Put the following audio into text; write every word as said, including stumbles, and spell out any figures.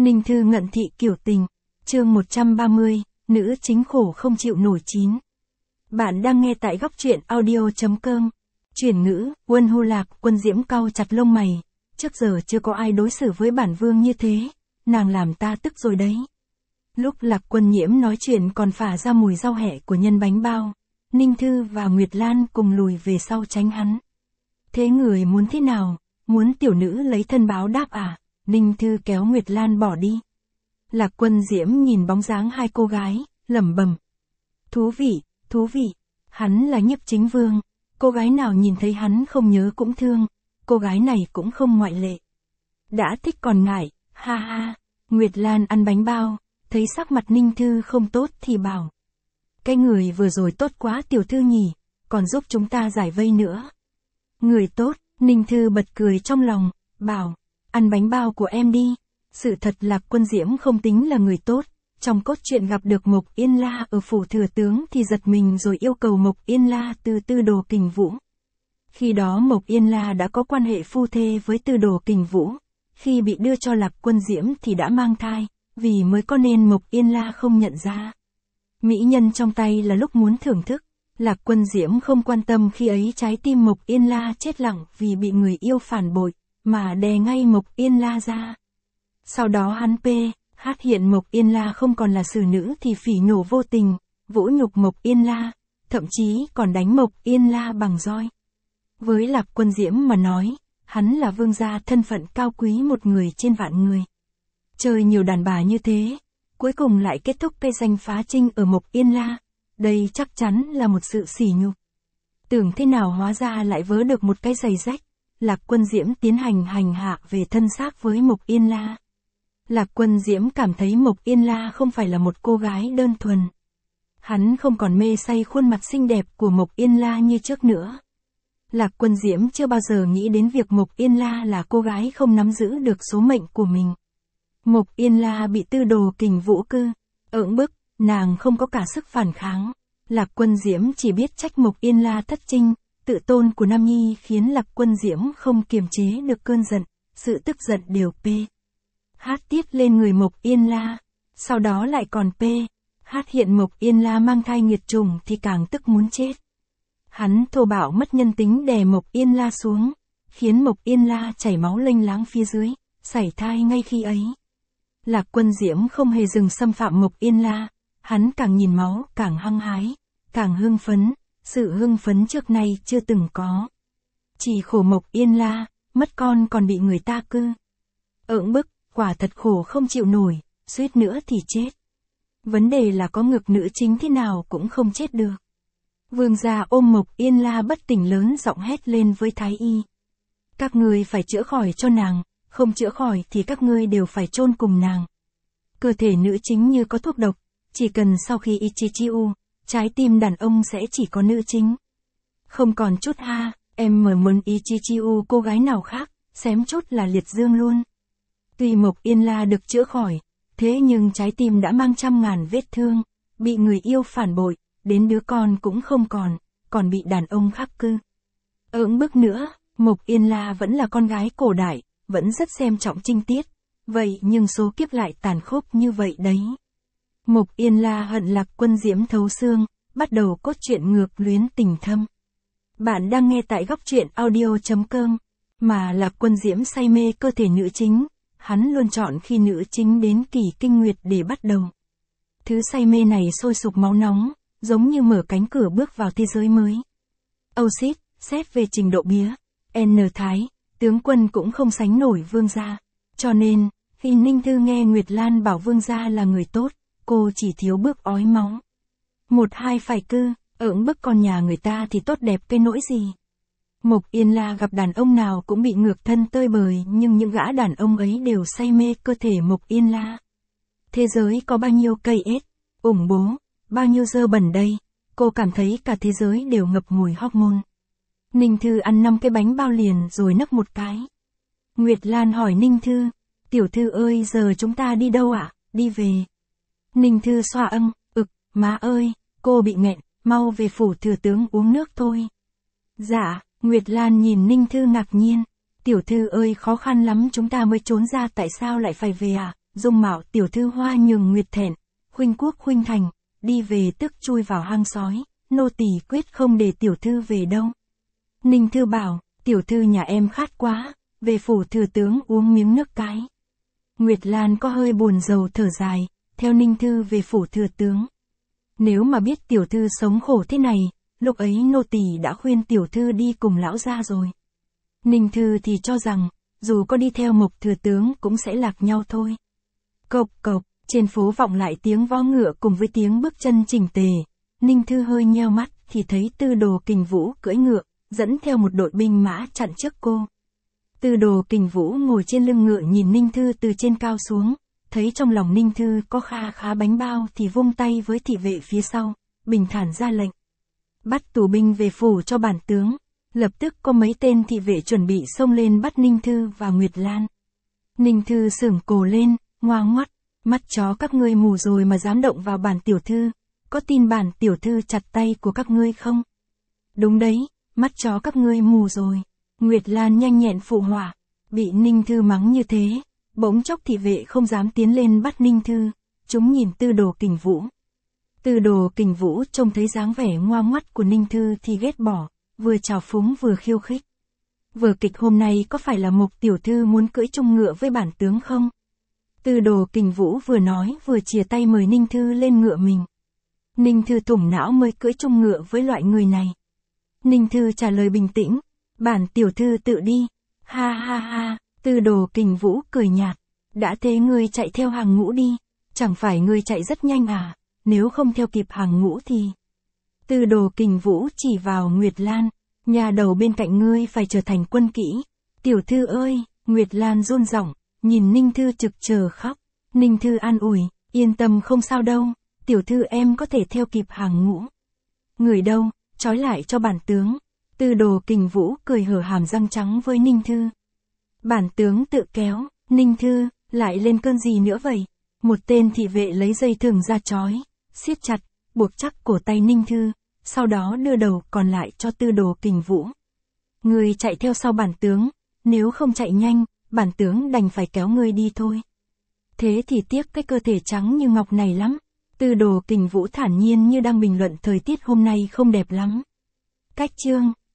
Ninh Thư ngận thị kiểu tình, chương một trăm ba mươi, nữ chính khổ không chịu nổi chín. Bạn đang nghe tại góc truyện audio.com. Chuyển ngữ, Quân Hu Lạc, Quân Diễm cau chặt lông mày. Trước giờ chưa có ai đối xử với bản vương như thế, nàng làm ta tức rồi đấy. Lúc Lạc Quân Nhiễm nói chuyện còn phả ra mùi rau hẹ của nhân bánh bao, Ninh Thư và Nguyệt Lan cùng lùi về sau tránh hắn. Thế người muốn thế nào, muốn tiểu nữ lấy thân báo đáp à? Ninh Thư kéo Nguyệt Lan bỏ đi. Lạc Quân Diễm nhìn bóng dáng hai cô gái, lẩm bẩm. Thú vị, thú vị, hắn là Nhiếp Chính Vương, cô gái nào nhìn thấy hắn không nhớ cũng thương, cô gái này cũng không ngoại lệ. Đã thích còn ngại, ha ha. Nguyệt Lan ăn bánh bao, thấy sắc mặt Ninh Thư không tốt thì bảo. Cái người vừa rồi tốt quá tiểu thư nhỉ, còn giúp chúng ta giải vây nữa. Người tốt, Ninh Thư bật cười trong lòng, bảo. Ăn bánh bao của em đi. Sự thật Lạc Quân Diễm không tính là người tốt. Trong cốt truyện gặp được Mộc Yên La ở phủ thừa tướng thì giật mình rồi yêu cầu Mộc Yên La từ Tư Đồ Kình Vũ. Khi đó Mộc Yên La đã có quan hệ phu thê với Tư Đồ Kình Vũ. Khi bị đưa cho Lạc Quân Diễm thì đã mang thai, vì mới có nên Mộc Yên La không nhận ra. Mỹ nhân trong tay là lúc muốn thưởng thức. Lạc Quân Diễm không quan tâm khi ấy trái tim Mộc Yên La chết lặng vì bị người yêu phản bội, mà đè ngay Mộc Yên La ra. Sau đó hắn p, hát hiện Mộc Yên La không còn là xử nữ thì phỉ nhổ vô tình, vũ nhục Mộc Yên La, thậm chí còn đánh Mộc Yên La bằng roi. Với Lạc Quân Diễm mà nói, hắn là vương gia thân phận cao quý một người trên vạn người. Chơi nhiều đàn bà như thế, cuối cùng lại kết thúc cây danh phá trinh ở Mộc Yên La, đây chắc chắn là một sự sỉ nhục. Tưởng thế nào hóa ra lại vớ được một cái giày rách. Lạc Quân Diễm tiến hành hành hạ về thân xác với Mộc Yên La. Lạc Quân Diễm cảm thấy Mộc Yên La không phải là một cô gái đơn thuần. Hắn không còn mê say khuôn mặt xinh đẹp của Mộc Yên La như trước nữa. Lạc Quân Diễm chưa bao giờ nghĩ đến việc Mộc Yên La là cô gái không nắm giữ được số mệnh của mình. Mộc Yên La bị Tư Đồ Kình Vũ cư, ỡng bức, nàng không có cả sức phản kháng. Lạc Quân Diễm chỉ biết trách Mộc Yên La thất trinh. Tự tôn của Nam Nhi khiến Lạc Quân Diễm không kiềm chế được cơn giận, sự tức giận đều p. Hát tiết lên người Mộc Yên La, sau đó lại còn p. Hát hiện Mộc Yên La mang thai nghiệt trùng thì càng tức muốn chết. Hắn thô bạo mất nhân tính đè Mộc Yên La xuống, khiến Mộc Yên La chảy máu lênh láng phía dưới, sảy thai ngay khi ấy. Lạc Quân Diễm không hề dừng xâm phạm Mộc Yên La, hắn càng nhìn máu càng hăng hái, càng hưng phấn. Sự hưng phấn trước nay chưa từng có. Chỉ khổ Mộc Yên La, mất con còn bị người ta cư. Ỡng bức, quả thật khổ không chịu nổi, suýt nữa thì chết. Vấn đề là có ngực nữ chính thế nào cũng không chết được. Vương gia ôm Mộc Yên La bất tỉnh lớn giọng hét lên với Thái Y. Các ngươi phải chữa khỏi cho nàng, không chữa khỏi thì các ngươi đều phải chôn cùng nàng. Cơ thể nữ chính như có thuốc độc, chỉ cần sau khi Ichichiu, trái tim đàn ông sẽ chỉ có nữ chính. Không còn chút ha, em mở muốn Ichichiu cô gái nào khác, xém chút là liệt dương luôn. Tuy Mộc Yên La được chữa khỏi, thế nhưng trái tim đã mang trăm ngàn vết thương, bị người yêu phản bội, đến đứa con cũng không còn, còn bị đàn ông khác cư. Ỡng bức nữa, Mộc Yên La vẫn là con gái cổ đại, vẫn rất xem trọng trinh tiết, vậy nhưng số kiếp lại tàn khốc như vậy đấy. Mộc Yên La hận Lạc Quân Diễm thấu xương, bắt đầu cốt truyện ngược luyến tình thâm. Bạn đang nghe tại góc truyện audio.com, mà Lạc Quân Diễm say mê cơ thể nữ chính, hắn luôn chọn khi nữ chính đến kỳ kinh nguyệt để bắt đầu. Thứ say mê này sôi sục máu nóng, giống như mở cánh cửa bước vào thế giới mới. Âu xít, xét về trình độ bía, N Thái, tướng quân cũng không sánh nổi vương gia. Cho nên, khi Ninh Thư nghe Nguyệt Lan bảo vương gia là người tốt, cô chỉ thiếu bước ói máu. Một hai phải cư, ỡng bức con nhà người ta thì tốt đẹp cái nỗi gì. Mộc Yên La gặp đàn ông nào cũng bị ngược thân tơi bời, nhưng những gã đàn ông ấy đều say mê cơ thể Mộc Yên La. Thế giới có bao nhiêu cây ết, ủng bố, bao nhiêu dơ bẩn đây, cô cảm thấy cả thế giới đều ngập mùi hormone. Ninh Thư ăn năm cái bánh bao liền rồi nấc một cái. Nguyệt Lan hỏi Ninh Thư, tiểu thư ơi giờ chúng ta đi đâu ạ? Đi về. Ninh Thư xoa âng, ực, má ơi, cô bị nghẹn, mau về phủ thừa tướng uống nước thôi. Dạ, Nguyệt Lan nhìn Ninh Thư ngạc nhiên, tiểu thư ơi khó khăn lắm chúng ta mới trốn ra tại sao lại phải về à? dung mạo tiểu thư hoa nhường nguyệt thẹn, khuynh quốc khuynh thành, đi về tức chui vào hang sói, nô tỳ quyết không để tiểu thư về đâu. Ninh Thư bảo, tiểu thư nhà em khát quá, về phủ thừa tướng uống miếng nước cái. Nguyệt Lan có hơi buồn rầu thở dài, theo Ninh Thư về phủ thừa tướng. Nếu mà biết tiểu thư sống khổ thế này, lúc ấy nô tỳ đã khuyên tiểu thư đi cùng lão gia rồi. Ninh Thư thì cho rằng, dù có đi theo Mộc thừa tướng cũng sẽ lạc nhau thôi. Cộc cộc, trên phố vọng lại tiếng vó ngựa cùng với tiếng bước chân chỉnh tề. Ninh Thư hơi nheo mắt thì thấy Tư Đồ Kình Vũ cưỡi ngựa, dẫn theo một đội binh mã chặn trước cô. Tư Đồ Kình Vũ ngồi trên lưng ngựa nhìn Ninh Thư từ trên cao xuống, thấy trong lòng Ninh Thư có kha khá bánh bao thì vung tay với thị vệ phía sau, bình thản ra lệnh. Bắt tù binh về phủ cho bản tướng. Lập tức có mấy tên thị vệ chuẩn bị xông lên bắt Ninh Thư và Nguyệt Lan. Ninh Thư sửng cổ lên, ngoa ngoắt, mắt chó các ngươi mù rồi mà dám động vào bản tiểu thư, có tin bản tiểu thư chặt tay của các ngươi không? Đúng đấy, mắt chó các ngươi mù rồi. Nguyệt Lan nhanh nhẹn phụ họa, bị Ninh Thư mắng như thế, bỗng chốc thị vệ không dám tiến lên bắt Ninh Thư, chúng nhìn Tư Đồ Kình Vũ. Tư Đồ Kình Vũ trông thấy dáng vẻ ngoa ngoắt của Ninh Thư thì ghét bỏ, vừa trào phúng vừa khiêu khích. Vở kịch hôm nay có phải là Mộc tiểu thư muốn cưỡi chung ngựa với bản tướng không? Tư Đồ Kình Vũ vừa nói vừa chìa tay mời Ninh Thư lên ngựa mình. Ninh Thư thủng não mới cưỡi chung ngựa với loại người này. Ninh Thư trả lời bình tĩnh, bản tiểu thư tự đi. Ha ha ha, Tư Đồ Kình Vũ cười nhạt, đã thế ngươi chạy theo hàng ngũ đi, chẳng phải ngươi chạy rất nhanh à, nếu không theo kịp hàng ngũ thì... Tư Đồ Kình Vũ chỉ vào Nguyệt Lan, nhà đầu bên cạnh ngươi phải trở thành quân kỹ. Tiểu thư ơi, Nguyệt Lan run giọng, nhìn Ninh Thư trực chờ khóc. Ninh Thư an ủi, yên tâm không sao đâu, tiểu thư em có thể theo kịp hàng ngũ. Người đâu, trói lại cho bản tướng. Tư Đồ Kình Vũ cười hở hàm răng trắng với Ninh Thư. Bản tướng tự kéo, Ninh Thư, lại lên cơn gì nữa vậy? Một tên thị vệ lấy dây thừng ra trói, siết chặt, buộc chắc cổ tay Ninh Thư, sau đó đưa đầu còn lại cho Tư Đồ Kình Vũ. Ngươi chạy theo sau bản tướng, nếu không chạy nhanh, bản tướng đành phải kéo ngươi đi thôi. Thế thì tiếc cái cơ thể trắng như ngọc này lắm. Tư Đồ Kình Vũ thản nhiên như đang bình luận thời tiết hôm nay không đẹp lắm. Cách chương